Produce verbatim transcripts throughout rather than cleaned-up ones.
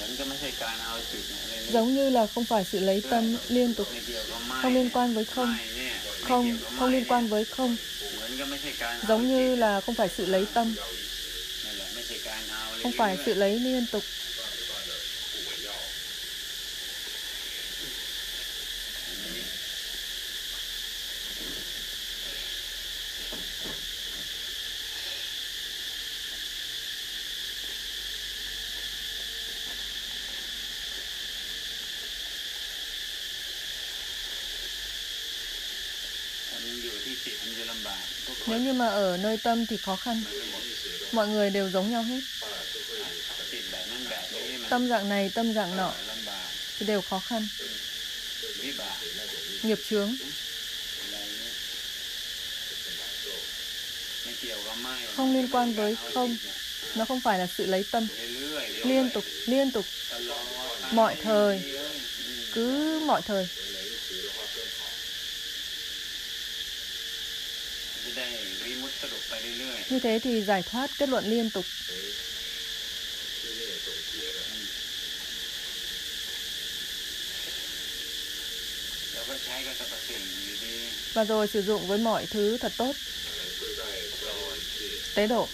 Giống như là không phải sự lấy tâm liên tục, không liên quan với không, không, không liên quan với không. Giống như là không phải sự lấy tâm, không phải sự lấy liên tục. Nếu như mà ở nơi tâm thì khó khăn. Mọi người đều giống nhau hết. Tâm dạng này, tâm dạng nọ thì đều khó khăn. Nghiệp chướng. Không liên quan với không. Nó không phải là sự lấy tâm. Liên tục, liên tục. Mọi thời. Cứ mọi thời. Như thế thì giải thoát kết luận liên tục. Và rồi sử dụng với mọi thứ thật tốt. Tế độ.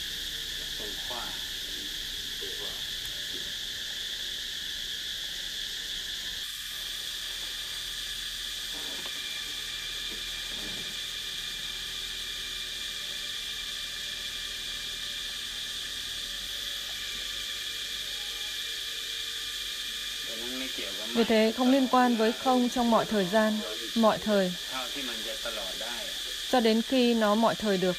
Vì thế không liên quan với không trong mọi thời gian, mọi thời, cho đến khi nó mọi thời được.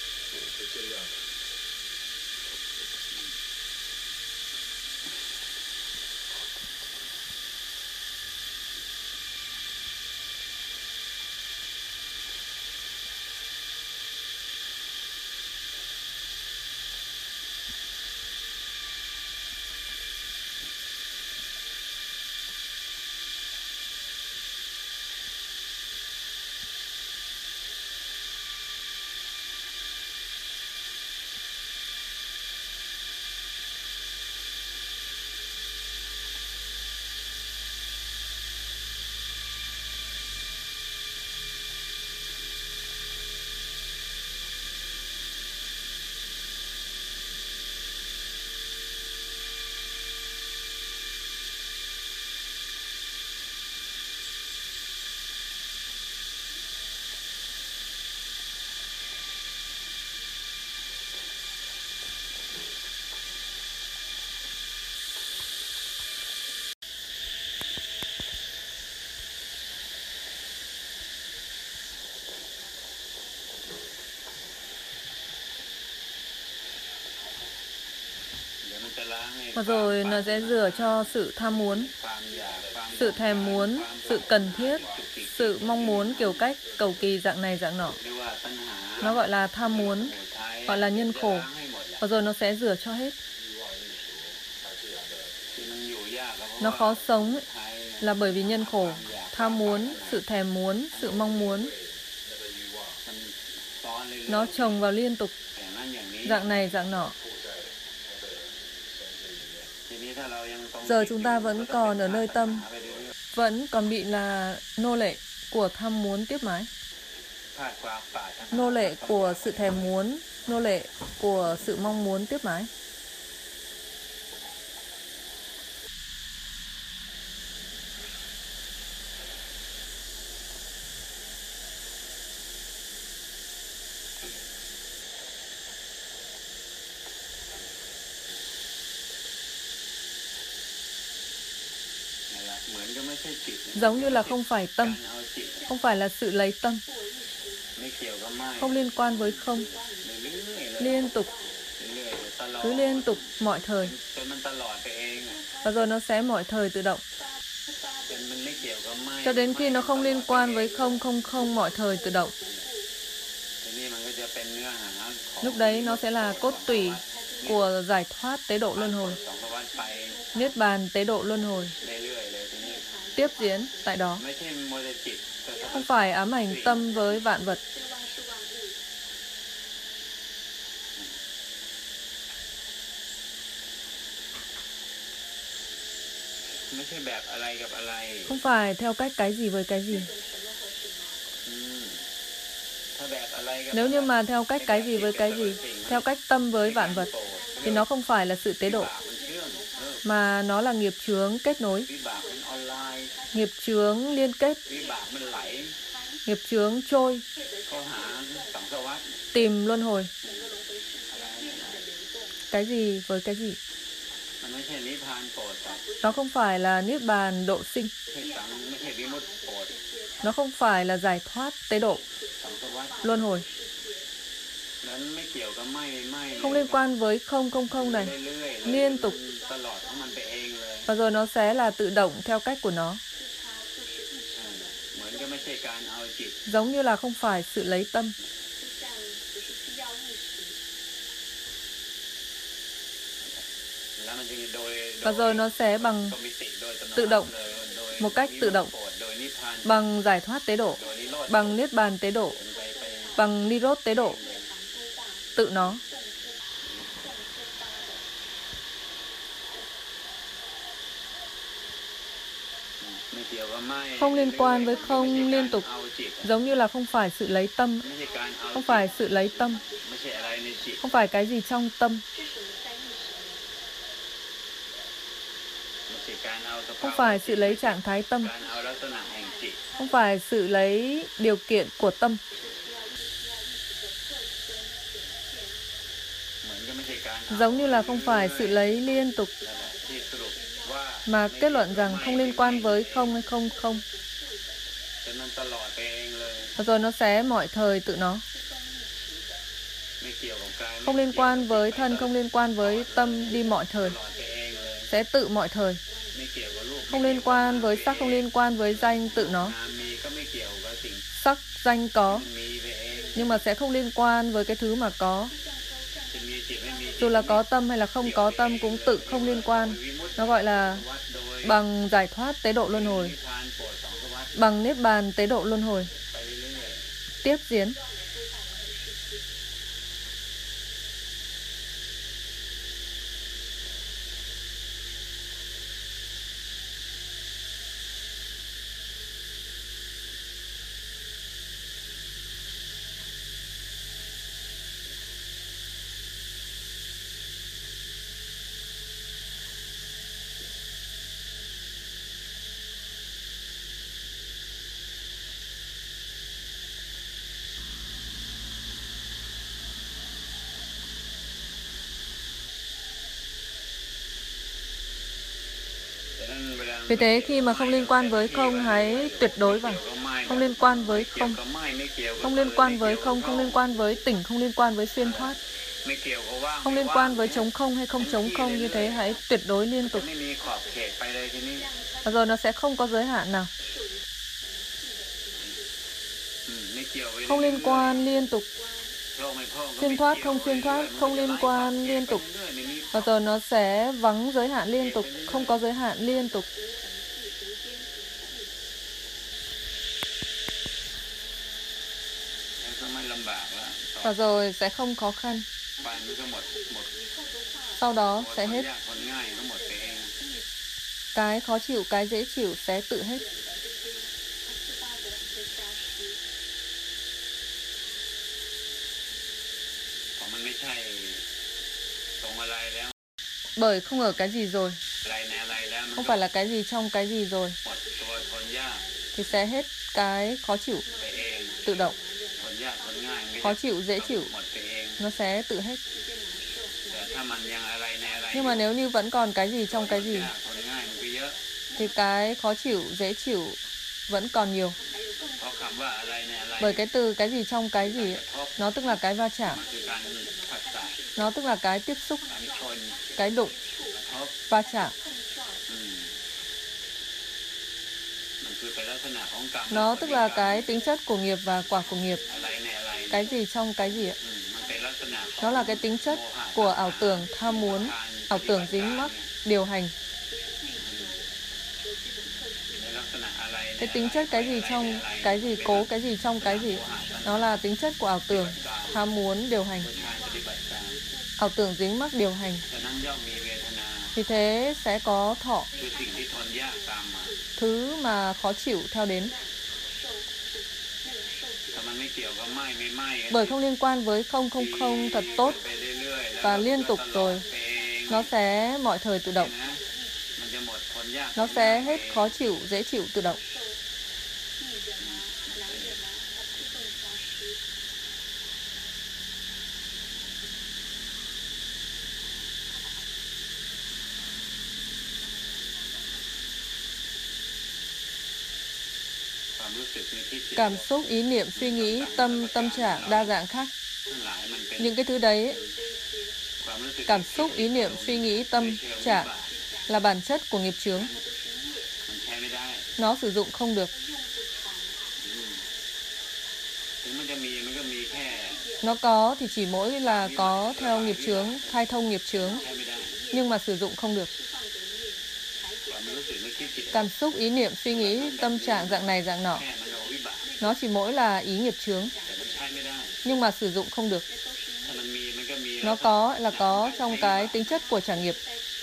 Và rồi nó sẽ rửa cho sự tham muốn, sự thèm muốn, sự cần thiết, sự mong muốn kiểu cách, cầu kỳ dạng này dạng nọ. Nó gọi là tham muốn, gọi là nhân khổ. Và rồi nó sẽ rửa cho hết. Nó khó sống ấy, là bởi vì nhân khổ, tham muốn, sự thèm muốn, sự mong muốn. Nó chồng vào liên tục, dạng này dạng nọ. Giờ chúng ta vẫn còn ở nơi tâm, vẫn còn bị là nô lệ của tham muốn tiếp mãi, nô lệ của sự thèm muốn, nô lệ của sự mong muốn tiếp mãi. Giống như là không phải tâm, không phải là sự lấy tâm, không liên quan với không, liên tục, cứ liên tục mọi thời. Và rồi nó sẽ mọi thời tự động. Cho đến khi nó không liên quan với không, không, không, mọi thời tự động. Lúc đấy nó sẽ là cốt tủy của giải thoát tế độ luân hồi, niết bàn tế độ luân hồi, tiếp diễn tại đó. Không phải ám ảnh tâm với vạn vật. Không phải theo cách cái gì với cái gì. Nếu như mà theo cách cái gì với cái gì, theo cách tâm với vạn vật, thì nó không phải là sự tế độ, mà nó là nghiệp chướng kết nối, nghiệp chướng liên kết, nghiệp chướng trôi, tìm luân hồi. Cái gì với cái gì? Nó không phải là niết bàn độ sinh, nó không phải là giải thoát tế độ luân hồi, không liên quan với không không không này, liên tục, và rồi nó sẽ là tự động theo cách của nó. Giống như là không phải sự lấy tâm. Và rồi nó sẽ bằng tự động, một cách tự động, bằng giải thoát tế độ, bằng niết bàn tế độ, bằng nirot tế độ, tự nó. Không liên quan với không liên tục, giống như là không phải sự lấy tâm, không phải sự lấy tâm, không phải cái gì trong tâm, không phải sự lấy trạng thái tâm, không phải sự lấy điều kiện của tâm, giống như là không phải sự lấy liên tục, mà kết luận rằng không liên quan với không hay không không. Và rồi nó sẽ mọi thời tự nó. Không liên quan với thân, không liên quan với tâm, đi mọi thời, sẽ tự mọi thời. Không liên quan với sắc, không liên quan với danh, tự nó. Sắc, danh có, nhưng mà sẽ không liên quan với cái thứ mà có. Dù là có tâm hay là không có tâm cũng tự không liên quan. Nó gọi là bằng giải thoát tế độ luân hồi, bằng niết bàn tế độ luân hồi. Tiếp diễn. Vì thế khi mà không liên quan với không, hãy tuyệt đối vào. Không liên quan với không, không liên quan với không, không liên quan với tỉnh, không liên quan với xuyên thoát, không liên quan với chống không hay không chống không, như thế hãy tuyệt đối liên tục. Và rồi nó sẽ không có giới hạn nào. Không liên quan liên tục, xuyên thoát không xuyên thoát, không liên quan liên tục. Và rồi nó sẽ vắng giới hạn liên tục, không có giới hạn liên tục. Và rồi sẽ không khó khăn. Sau đó sẽ hết. Cái khó chịu, cái dễ chịu sẽ tự hết. Bởi không ở cái gì rồi, không phải là cái gì trong cái gì rồi, thì sẽ hết cái khó chịu tự động. Khó chịu, dễ chịu, nó sẽ tự hết. Nhưng mà nếu như vẫn còn cái gì trong cái gì, thì cái khó chịu, dễ chịu vẫn còn nhiều. Bởi cái từ cái gì trong cái gì, nó tức là cái va chạm, nó tức là cái tiếp xúc, cái đụng, va chạm. Nó tức là cái tính chất của nghiệp và quả của nghiệp. Cái gì trong cái gì ạ? Nó là cái tính chất của ảo tưởng, tham muốn, ảo tưởng dính mắc, điều hành. Cái tính chất cái gì trong cái gì, cố cái gì trong cái gì, nó là tính chất của ảo tưởng, tham muốn, điều hành. Ảo tưởng dính mắc, điều hành. thì thế sẽ có thọ, คือสิ่งที่ทนยากตามมา thứ mà khó chịu theo đến. ถ้ามันไม่เกี่ยวกับไหม้ไม่ไหม้ Bởi không liên quan với không không không thật tốt ไปเรื่อยๆ và แล้ว liên ก็ tục ตลอด rồi, ไปเอง nó sẽ mọi thời tự động. นะ มันจะหมดทนยาก Nó sẽ hết khó chịu, dễ chịu tự động. Cảm xúc, ý niệm, suy nghĩ, tâm, tâm trạng đa dạng khác. Những cái thứ đấy, cảm xúc, ý niệm, suy nghĩ, tâm trạng là bản chất của nghiệp chướng. Nó sử dụng không được. Nó có thì chỉ mỗi là có theo nghiệp chướng, khai thông nghiệp chướng, nhưng mà sử dụng không được. Cảm xúc, ý niệm, suy nghĩ, tâm trạng dạng này dạng nọ, nó chỉ mỗi là ý nghiệp chướng, nhưng mà sử dụng không được. Nó có là có trong cái tính chất của trả nghiệp.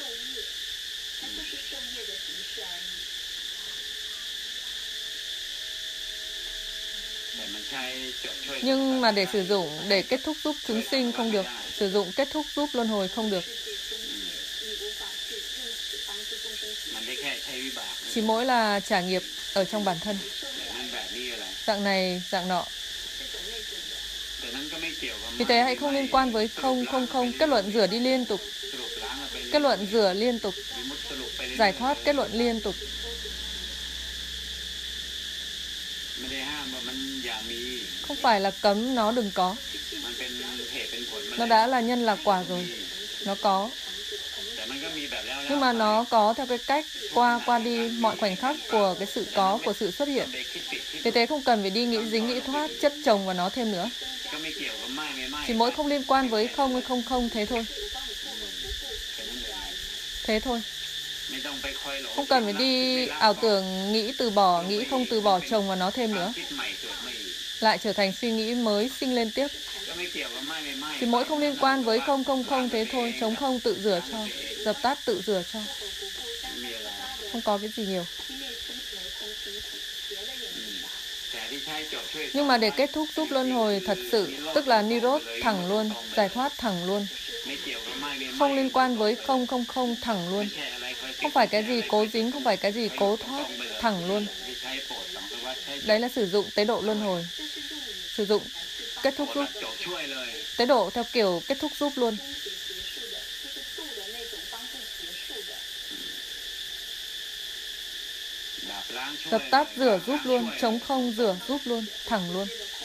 Nhưng mà để sử dụng, để kết thúc giúp chúng sinh không được. Sử dụng kết thúc giúp luân hồi không được. Chỉ mỗi là trả nghiệp ở trong bản thân. Dạng này, dạng nọ. Vì thế hãy không liên quan với không, không, không. Kết luận rửa đi liên tục. Kết luận rửa liên tục. Giải thoát kết luận liên tục. Không phải là cấm nó đừng có. Nó đã là nhân là quả rồi. Nó có. Nhưng mà nó có theo cái cách qua qua đi mọi khoảnh khắc của cái sự có, của sự xuất hiện. Vì thế không cần phải đi nghĩ dính, nghĩ thoát, chất chồng vào nó thêm nữa. Chỉ mỗi không liên quan với không hay không không thế thôi. Thế thôi. Không cần phải đi ảo tưởng nghĩ từ bỏ, nghĩ không từ bỏ chồng vào nó thêm nữa. Lại trở thành suy nghĩ mới sinh lên tiếp. Chỉ mỗi không liên quan với không không không thế thôi. Chống không tự rửa cho. Dập tắt tự rửa cho. Không có cái gì nhiều. Nhưng mà để kết thúc giúp luân hồi thật sự, tức là Nirod thẳng luôn, giải thoát thẳng luôn. Không liên quan với không không không thẳng luôn. Không phải cái gì cố dính, không phải cái gì cố thoát, thẳng luôn. Đấy là sử dụng tế độ luân hồi. Sử dụng kết thúc giúp. Tế độ theo kiểu kết thúc giúp luôn. Dập tắt rửa giúp luôn, chống không rửa giúp luôn, thẳng luôn.